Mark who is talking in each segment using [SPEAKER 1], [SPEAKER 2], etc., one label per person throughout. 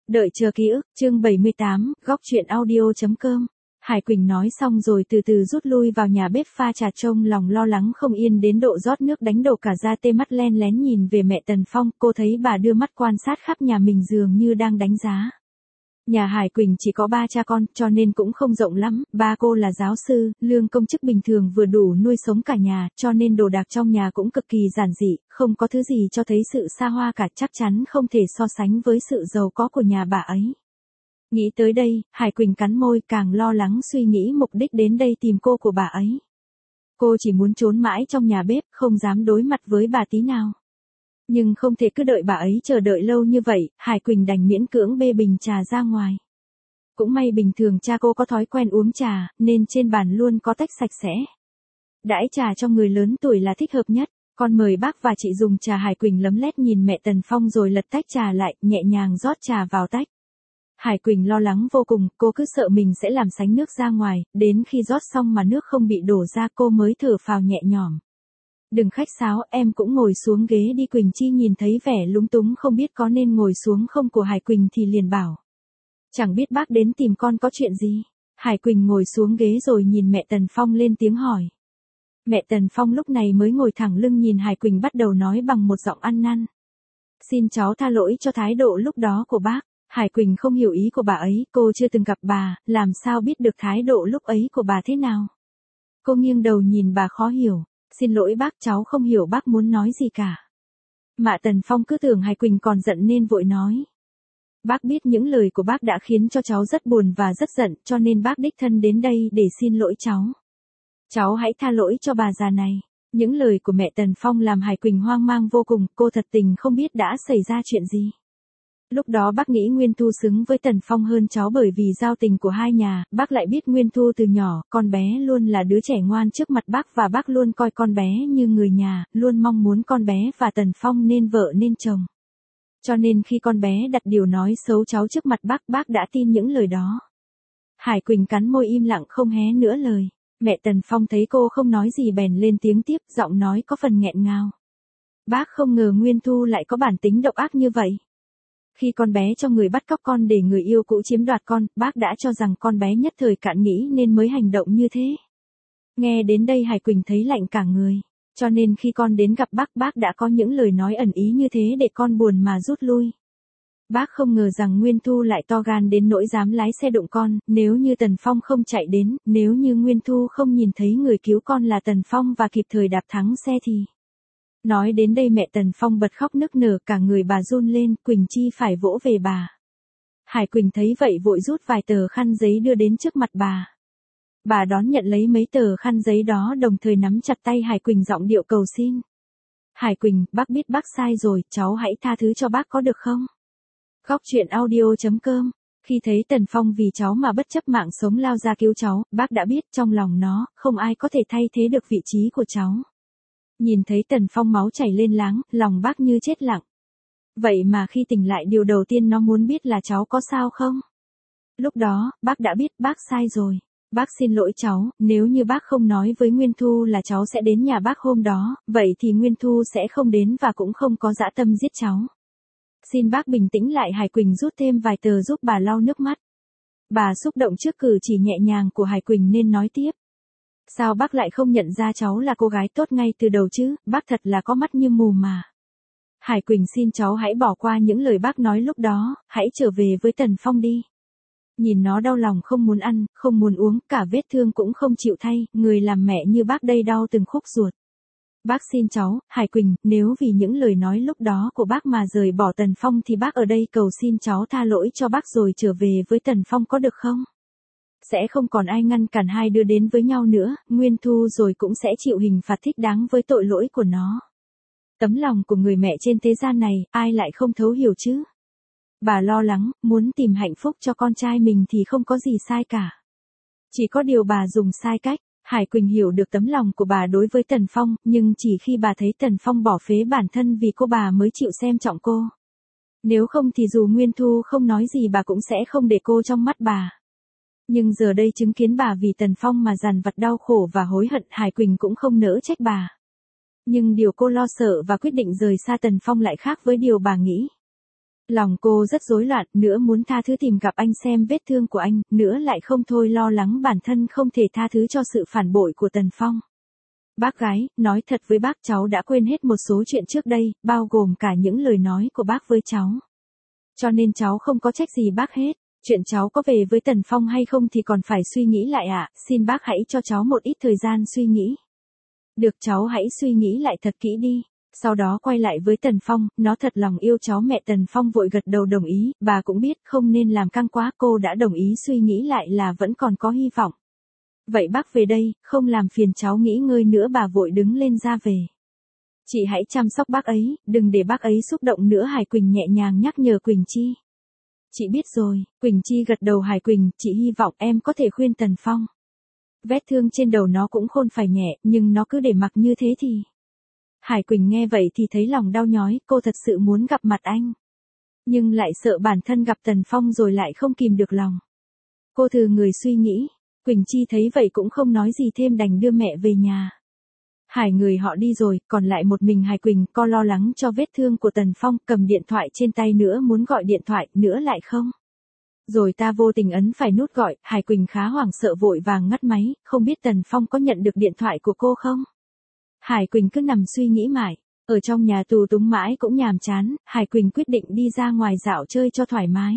[SPEAKER 1] Đợi chờ ký ức, chương 78, góc truyện audio.com. Hải Quỳnh nói xong rồi từ từ rút lui vào nhà bếp pha trà, trông lòng lo lắng không yên đến độ rót nước đánh đổ cả ra tê, mắt len lén nhìn về mẹ Tần Phong. Cô thấy bà đưa mắt quan sát khắp nhà mình dường như đang đánh giá. Nhà Hải Quỳnh chỉ có 3 cha con, cho nên cũng không rộng lắm. Ba cô là giáo sư, lương công chức bình thường vừa đủ nuôi sống cả nhà, cho nên đồ đạc trong nhà cũng cực kỳ giản dị, không có thứ gì cho thấy sự xa hoa cả, chắc chắn không thể so sánh với sự giàu có của nhà bà ấy. Nghĩ tới đây, Hải Quỳnh cắn môi, càng lo lắng suy nghĩ mục đích đến đây tìm cô của bà ấy. Cô chỉ muốn trốn mãi trong nhà bếp, không dám đối mặt với bà tí nào. Nhưng không thể cứ đợi bà ấy chờ đợi lâu như vậy, Hải Quỳnh đành miễn cưỡng bê bình trà ra ngoài. Cũng may bình thường cha cô có thói quen uống trà, nên trên bàn luôn có tách sạch sẽ. Đãi trà cho người lớn tuổi là thích hợp nhất. Con mời bác và chị dùng trà. Hải Quỳnh lấm lét nhìn mẹ Tần Phong rồi lật tách trà lại, nhẹ nhàng rót trà vào tách. Hải Quỳnh lo lắng vô cùng, cô cứ sợ mình sẽ làm sánh nước ra ngoài, đến khi rót xong mà nước không bị đổ ra cô mới thở phào nhẹ nhõm. Đừng khách sáo, em cũng ngồi xuống ghế đi. Quỳnh Chi nhìn thấy vẻ lúng túng không biết có nên ngồi xuống không của Hải Quỳnh thì liền bảo. Chẳng biết bác đến tìm con có chuyện gì. Hải Quỳnh ngồi xuống ghế rồi nhìn mẹ Tần Phong lên tiếng hỏi. Mẹ Tần Phong lúc này mới ngồi thẳng lưng nhìn Hải Quỳnh, bắt đầu nói bằng một giọng ăn năn. Xin cháu tha lỗi cho thái độ lúc đó của bác. Hải Quỳnh không hiểu ý của bà ấy, cô chưa từng gặp bà, làm sao biết được thái độ lúc ấy của bà thế nào. Cô nghiêng đầu nhìn bà khó hiểu. Xin lỗi bác, cháu không hiểu bác muốn nói gì cả. Mẹ Tần Phong cứ tưởng Hải Quỳnh còn giận nên vội nói. Bác biết những lời của bác đã khiến cho cháu rất buồn và rất giận, cho nên bác đích thân đến đây để xin lỗi cháu. Cháu hãy tha lỗi cho bà già này. Những lời của mẹ Tần Phong làm Hải Quỳnh hoang mang vô cùng, cô thật tình không biết đã xảy ra chuyện gì. Lúc đó bác nghĩ Nguyên Thu xứng với Tần Phong hơn cháu bởi vì giao tình của hai nhà, bác lại biết Nguyên Thu từ nhỏ, con bé luôn là đứa trẻ ngoan trước mặt bác và bác luôn coi con bé như người nhà, luôn mong muốn con bé và Tần Phong nên vợ nên chồng. Cho nên khi con bé đặt điều nói xấu cháu trước mặt bác đã tin những lời đó. Hải Quỳnh cắn môi im lặng không hé nữa lời. Mẹ Tần Phong thấy cô không nói gì bèn lên tiếng tiếp, giọng nói có phần nghẹn ngào. Bác không ngờ Nguyên Thu lại có bản tính độc ác như vậy. Khi con bé cho người bắt cóc con để người yêu cũ chiếm đoạt con, bác đã cho rằng con bé nhất thời cạn nghĩ nên mới hành động như thế. Nghe đến đây Hải Quỳnh thấy lạnh cả người. Cho nên khi con đến gặp bác đã có những lời nói ẩn ý như thế để con buồn mà rút lui. Bác không ngờ rằng Nguyên Thu lại to gan đến nỗi dám lái xe đụng con, nếu như Tần Phong không chạy đến, nếu như Nguyên Thu không nhìn thấy người cứu con là Tần Phong và kịp thời đạp thắng xe thì... Nói đến đây mẹ Tần Phong bật khóc nức nở, cả người bà run lên, Quỳnh Chi phải vỗ về bà. Hải Quỳnh thấy vậy vội rút vài tờ khăn giấy đưa đến trước mặt bà. Bà đón nhận lấy mấy tờ khăn giấy đó đồng thời nắm chặt tay Hải Quỳnh giọng điệu cầu xin. Hải Quỳnh, bác biết bác sai rồi, cháu hãy tha thứ cho bác có được không? Góc truyện audio.com. Khi thấy Tần Phong vì cháu mà bất chấp mạng sống lao ra cứu cháu, bác đã biết trong lòng nó, không ai có thể thay thế được vị trí của cháu. Nhìn thấy Tần Phong máu chảy lên láng, lòng bác như chết lặng. Vậy mà khi tỉnh lại điều đầu tiên nó muốn biết là cháu có sao không? Lúc đó, bác đã biết bác sai rồi. Bác xin lỗi cháu, nếu như bác không nói với Nguyên Thu là cháu sẽ đến nhà bác hôm đó, vậy thì Nguyên Thu sẽ không đến và cũng không có dã tâm giết cháu. Xin bác bình tĩnh lại. Hải Quỳnh rút thêm vài tờ giúp bà lau nước mắt. Bà xúc động trước cử chỉ nhẹ nhàng của Hải Quỳnh nên nói tiếp. Sao bác lại không nhận ra cháu là cô gái tốt ngay từ đầu chứ, bác thật là có mắt như mù mà. Hải Quỳnh xin cháu hãy bỏ qua những lời bác nói lúc đó, hãy trở về với Tần Phong đi. Nhìn nó đau lòng không muốn ăn, không muốn uống, cả vết thương cũng không chịu thay, người làm mẹ như bác đây đau từng khúc ruột. Bác xin cháu, Hải Quỳnh, nếu vì những lời nói lúc đó của bác mà rời bỏ Tần Phong thì bác ở đây cầu xin cháu tha lỗi cho bác rồi trở về với Tần Phong có được không? Sẽ không còn ai ngăn cản hai đứa đến với nhau nữa, Nguyên Thu rồi cũng sẽ chịu hình phạt thích đáng với tội lỗi của nó. Tấm lòng của người mẹ trên thế gian này, ai lại không thấu hiểu chứ? Bà lo lắng, muốn tìm hạnh phúc cho con trai mình thì không có gì sai cả. Chỉ có điều bà dùng sai cách. Hải Quỳnh hiểu được tấm lòng của bà đối với Tần Phong, nhưng chỉ khi bà thấy Tần Phong bỏ phế bản thân vì cô bà mới chịu xem trọng cô. Nếu không thì dù Nguyên Thu không nói gì bà cũng sẽ không để cô trong mắt bà. Nhưng giờ đây chứng kiến bà vì Tần Phong mà dằn vặt đau khổ và hối hận, Hải Quỳnh cũng không nỡ trách bà. Nhưng điều cô lo sợ và quyết định rời xa Tần Phong lại khác với điều bà nghĩ. Lòng cô rất rối loạn, nữa muốn tha thứ tìm gặp anh xem vết thương của anh, nữa lại không thôi lo lắng bản thân không thể tha thứ cho sự phản bội của Tần Phong. Bác gái, nói thật với bác cháu đã quên hết một số chuyện trước đây, bao gồm cả những lời nói của bác với cháu. Cho nên cháu không có trách gì bác hết. Chuyện cháu có về với Tần Phong hay không thì còn phải suy nghĩ lại ạ, xin bác hãy cho cháu một ít thời gian suy nghĩ. Được cháu hãy suy nghĩ lại thật kỹ đi. Sau đó quay lại với Tần Phong, nó thật lòng yêu cháu. Mẹ Tần Phong vội gật đầu đồng ý, bà cũng biết không nên làm căng quá, cô đã đồng ý suy nghĩ lại là vẫn còn có hy vọng. Vậy bác về đây, không làm phiền cháu nghỉ ngơi nữa, bà vội đứng lên ra về. Chị hãy chăm sóc bác ấy, đừng để bác ấy xúc động nữa, Hải Quỳnh nhẹ nhàng nhắc nhở Quỳnh Chi. Chị biết rồi, Quỳnh Chi gật đầu. Hải Quỳnh, chị hy vọng em có thể khuyên Tần Phong. Vết thương trên đầu nó cũng khôn phải nhẹ, nhưng nó cứ để mặc như thế thì... Hải Quỳnh nghe vậy thì thấy lòng đau nhói, cô thật sự muốn gặp mặt anh. Nhưng lại sợ bản thân gặp Tần Phong rồi lại không kìm được lòng. Cô thử người suy nghĩ, Quỳnh Chi thấy vậy cũng không nói gì thêm, đành đưa mẹ về nhà. Hai người họ đi rồi, còn lại một mình Hải Quỳnh, co lo lắng cho vết thương của Tần Phong, cầm điện thoại trên tay nữa muốn gọi điện thoại, nữa lại không. Rồi ta vô tình ấn phải nút gọi, Hải Quỳnh khá hoảng sợ vội vàng ngắt máy, không biết Tần Phong có nhận được điện thoại của cô không? Hải Quỳnh cứ nằm suy nghĩ mãi, ở trong nhà tù túng mãi cũng nhàm chán, Hải Quỳnh quyết định đi ra ngoài dạo chơi cho thoải mái.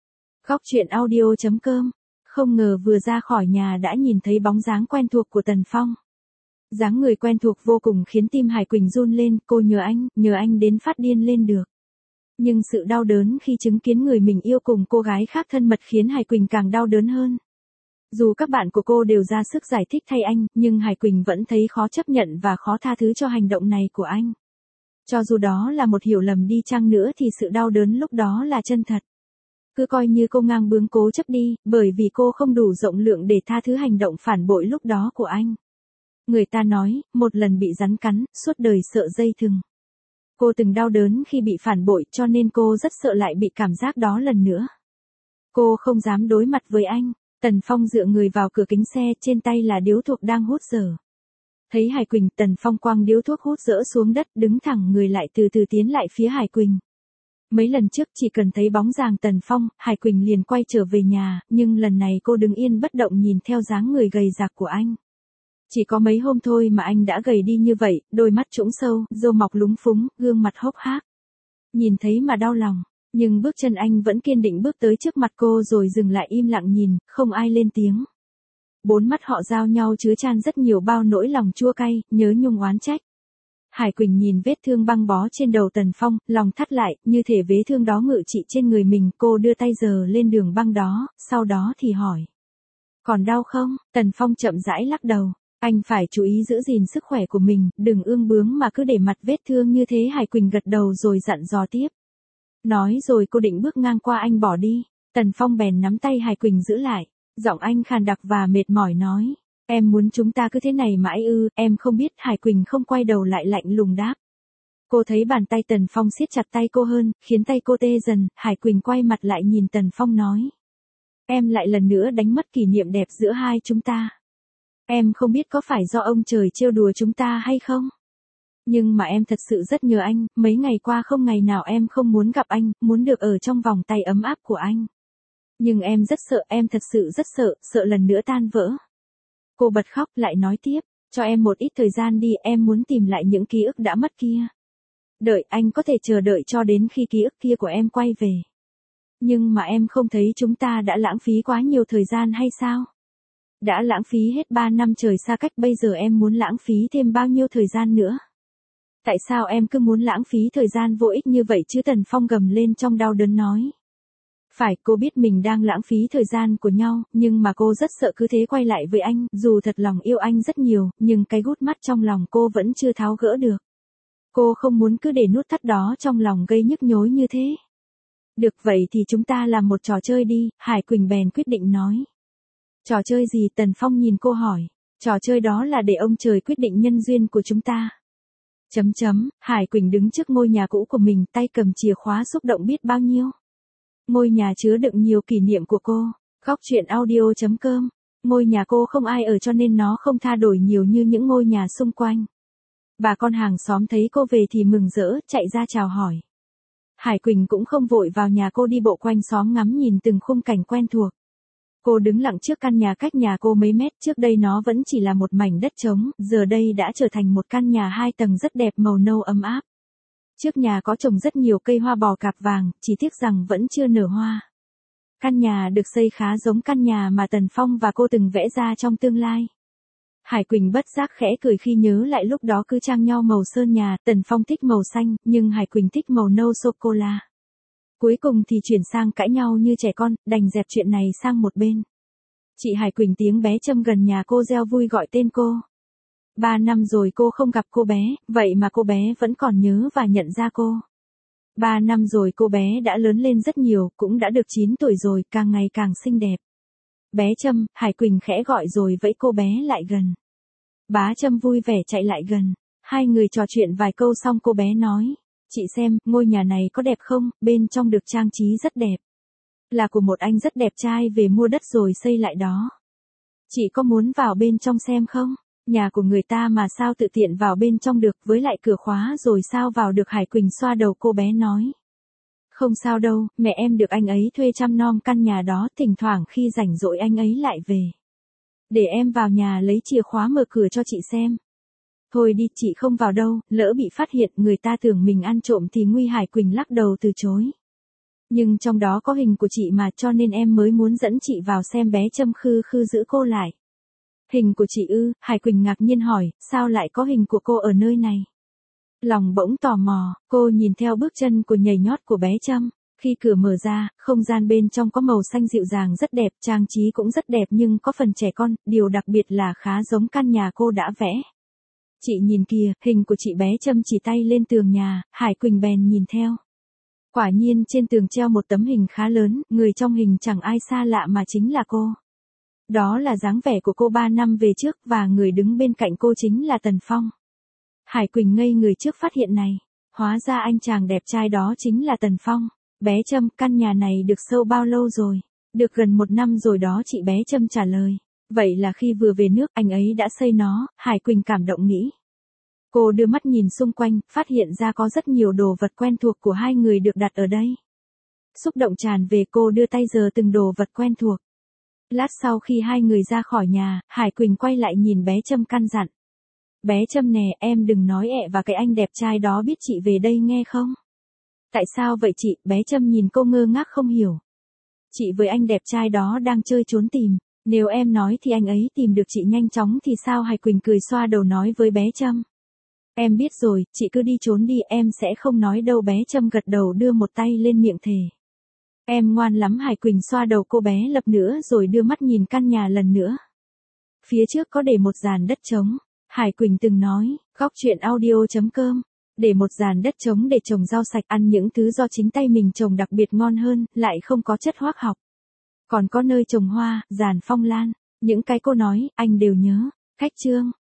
[SPEAKER 1] Góc truyện audio.com. Không ngờ vừa ra khỏi nhà đã nhìn thấy bóng dáng quen thuộc của Tần Phong. Dáng người quen thuộc vô cùng khiến tim Hải Quỳnh run lên, cô nhờ anh đến phát điên lên được. Nhưng sự đau đớn khi chứng kiến người mình yêu cùng cô gái khác thân mật khiến Hải Quỳnh càng đau đớn hơn. Dù các bạn của cô đều ra sức giải thích thay anh, nhưng Hải Quỳnh vẫn thấy khó chấp nhận và khó tha thứ cho hành động này của anh. Cho dù đó là một hiểu lầm đi chăng nữa thì sự đau đớn lúc đó là chân thật. Cứ coi như cô ngang bướng cố chấp đi, bởi vì cô không đủ rộng lượng để tha thứ hành động phản bội lúc đó của anh. Người ta nói, một lần bị rắn cắn, suốt đời sợ dây thừng. Cô từng đau đớn khi bị phản bội cho nên cô rất sợ lại bị cảm giác đó lần nữa. Cô không dám đối mặt với anh. Tần Phong dựa người vào cửa kính xe, trên tay là điếu thuốc đang hút dở. Thấy Hải Quỳnh, Tần Phong quăng điếu thuốc hút dở xuống đất, đứng thẳng người lại từ từ tiến lại phía Hải Quỳnh. Mấy lần trước chỉ cần thấy bóng dáng Tần Phong, Hải Quỳnh liền quay trở về nhà, nhưng lần này cô đứng yên bất động nhìn theo dáng người gầy rạc của anh. Chỉ có mấy hôm thôi mà anh đã gầy đi như vậy, đôi mắt trũng sâu, râu mọc lúng phúng, gương mặt hốc hác. Nhìn thấy mà đau lòng, nhưng bước chân anh vẫn kiên định bước tới trước mặt cô rồi dừng lại im lặng nhìn, không ai lên tiếng. Bốn mắt họ giao nhau chứa chan rất nhiều bao nỗi lòng chua cay, nhớ nhung oán trách. Hải Quỳnh nhìn vết thương băng bó trên đầu Tần Phong, lòng thắt lại, như thể vết thương đó ngự trị trên người mình, cô đưa tay giơ lên đường băng đó, sau đó thì hỏi. Còn đau không? Tần Phong chậm rãi lắc đầu. Anh phải chú ý giữ gìn sức khỏe của mình, đừng ương bướng mà cứ để mặt vết thương như thế. Hải Quỳnh gật đầu rồi dặn dò tiếp. Nói rồi cô định bước ngang qua anh bỏ đi. Tần Phong bèn nắm tay Hải Quỳnh giữ lại. Giọng anh khàn đặc và mệt mỏi nói. Em muốn chúng ta cứ thế này mãi ư? Em không biết. Hải Quỳnh không quay đầu lại, lạnh lùng đáp. Cô thấy bàn tay Tần Phong siết chặt tay cô hơn, khiến tay cô tê dần. Hải Quỳnh quay mặt lại nhìn Tần Phong nói. Em lại lần nữa đánh mất kỷ niệm đẹp giữa hai chúng ta. Em không biết có phải do ông trời trêu đùa chúng ta hay không? Nhưng mà em thật sự rất nhớ anh, mấy ngày qua không ngày nào em không muốn gặp anh, muốn được ở trong vòng tay ấm áp của anh. Nhưng em rất sợ, em thật sự rất sợ, sợ lần nữa tan vỡ. Cô bật khóc lại nói tiếp, cho em một ít thời gian đi, em muốn tìm lại những ký ức đã mất kia. Đợi, anh có thể chờ đợi cho đến khi ký ức kia của em quay về. Nhưng mà em không thấy chúng ta đã lãng phí quá nhiều thời gian hay sao? Đã lãng phí hết 3 năm trời xa cách, bây giờ em muốn lãng phí thêm bao nhiêu thời gian nữa? Tại sao em cứ muốn lãng phí thời gian vô ích như vậy chứ? Tần Phong gầm lên trong đau đớn nói. Phải, cô biết mình đang lãng phí thời gian của nhau, nhưng mà cô rất sợ cứ thế quay lại với anh, dù thật lòng yêu anh rất nhiều, nhưng cái gút mắt trong lòng cô vẫn chưa tháo gỡ được. Cô không muốn cứ để nút thắt đó trong lòng gây nhức nhối như thế. Được vậy thì chúng ta làm một trò chơi đi, Hải Quỳnh bèn quyết định nói. Trò chơi gì? Tần Phong nhìn cô hỏi. Trò chơi đó là để ông trời quyết định nhân duyên của chúng ta. Hải Quỳnh đứng trước ngôi nhà cũ của mình, tay cầm chìa khóa, xúc động biết bao nhiêu. Ngôi nhà chứa đựng nhiều kỷ niệm của cô. Góc truyện audio.com. Ngôi nhà cô không ai ở cho nên nó không tha đổi nhiều như những ngôi nhà xung quanh. Bà con hàng xóm thấy cô về thì mừng rỡ, chạy ra chào hỏi. Hải Quỳnh cũng không vội vào nhà cô đi bộ quanh xóm ngắm nhìn từng khung cảnh quen thuộc. Cô đứng lặng trước căn nhà cách nhà cô mấy mét, trước đây nó vẫn chỉ là một mảnh đất trống, giờ đây đã trở thành một căn nhà 2 tầng rất đẹp màu nâu ấm áp. Trước nhà có trồng rất nhiều cây hoa bò cạp vàng, chỉ tiếc rằng vẫn chưa nở hoa. Căn nhà được xây khá giống căn nhà mà Tần Phong và cô từng vẽ ra trong tương lai. Hải Quỳnh bất giác khẽ cười khi nhớ lại lúc đó cứ chang nhau màu sơn nhà, Tần Phong thích màu xanh, nhưng Hải Quỳnh thích màu nâu sô-cô-la. Cuối cùng thì chuyển sang cãi nhau như trẻ con, đành dẹp chuyện này sang một bên. Chị Hải Quỳnh tiếng bé Trâm gần nhà cô reo vui gọi tên cô. 3 năm rồi cô không gặp cô bé, vậy mà cô bé vẫn còn nhớ và nhận ra cô. 3 năm rồi cô bé đã lớn lên rất nhiều, cũng đã được 9 tuổi rồi, càng ngày càng xinh đẹp. Bé Trâm, Hải Quỳnh khẽ gọi rồi vẫy cô bé lại gần. Bá Trâm vui vẻ chạy lại gần. Hai người trò chuyện vài câu xong cô bé nói. Chị xem, ngôi nhà này có đẹp không, bên trong được trang trí rất đẹp. Là của một anh rất đẹp trai về mua đất rồi xây lại đó. Chị có muốn vào bên trong xem không? Nhà của người ta mà sao tự tiện vào bên trong được, với lại cửa khóa rồi sao vào được. Hải Quỳnh xoa đầu cô bé nói. Không sao đâu, mẹ em được anh ấy thuê chăm nom căn nhà đó, thỉnh thoảng khi rảnh rỗi anh ấy lại về. Để em vào nhà lấy chìa khóa mở cửa cho chị xem. Thôi đi, chị không vào đâu, lỡ bị phát hiện người ta tưởng mình ăn trộm thì nguy. Hải Quỳnh lắc đầu từ chối. Nhưng trong đó có hình của chị mà, cho nên em mới muốn dẫn chị vào xem. Bé Trâm khư khư giữ cô lại. Hình của chị ư? Hải Quỳnh ngạc nhiên hỏi, sao lại có hình của cô ở nơi này? Lòng bỗng tò mò, cô nhìn theo bước chân của nhảy nhót của bé Trâm. Khi cửa mở ra, không gian bên trong có màu xanh dịu dàng rất đẹp, trang trí cũng rất đẹp nhưng có phần trẻ con, điều đặc biệt là khá giống căn nhà cô đã vẽ. Chị nhìn kìa, hình của chị. Bé Trâm chỉ tay lên tường nhà, Hải Quỳnh bèn nhìn theo. Quả nhiên trên tường treo một tấm hình khá lớn, người trong hình chẳng ai xa lạ mà chính là cô. Đó là dáng vẻ của cô 3 năm về trước và người đứng bên cạnh cô chính là Tần Phong. Hải Quỳnh ngây người trước phát hiện này. Hóa ra anh chàng đẹp trai đó chính là Tần Phong. Bé Trâm, căn nhà này được sâu bao lâu rồi? Được gần 1 năm rồi đó chị. Bé Trâm trả lời. Vậy là khi vừa về nước anh ấy đã xây nó. Hải Quỳnh cảm động nghĩ. Cô đưa mắt nhìn xung quanh, phát hiện ra có rất nhiều đồ vật quen thuộc của hai người được đặt ở đây. Xúc động tràn về, cô đưa tay giơ từng đồ vật quen thuộc. Lát sau khi hai người ra khỏi nhà, Hải Quỳnh quay lại nhìn bé Trâm căn dặn. Bé Trâm nè, em đừng nói ẹ và cái anh đẹp trai đó biết chị về đây nghe không? Tại sao vậy chị? Bé Trâm nhìn cô ngơ ngác không hiểu. Chị với anh đẹp trai đó đang chơi trốn tìm. Nếu em nói thì anh ấy tìm được chị nhanh chóng thì sao? Hải Quỳnh cười xoa đầu nói với bé Trâm. Em biết rồi, chị cứ đi trốn đi, em sẽ không nói đâu. Bé Trâm gật đầu đưa một tay lên miệng thề. Em ngoan lắm. Hải Quỳnh xoa đầu cô bé lập nữa rồi đưa mắt nhìn căn nhà lần nữa. Phía trước có để một dàn đất trống. Hải Quỳnh từng nói, góc truyện audio.com. Để một dàn đất trống để trồng rau sạch, ăn những thứ do chính tay mình trồng đặc biệt ngon hơn, lại không có chất hóa học. Còn có nơi trồng hoa, giàn phong lan. Những cái cô nói, anh đều nhớ. Khách trương.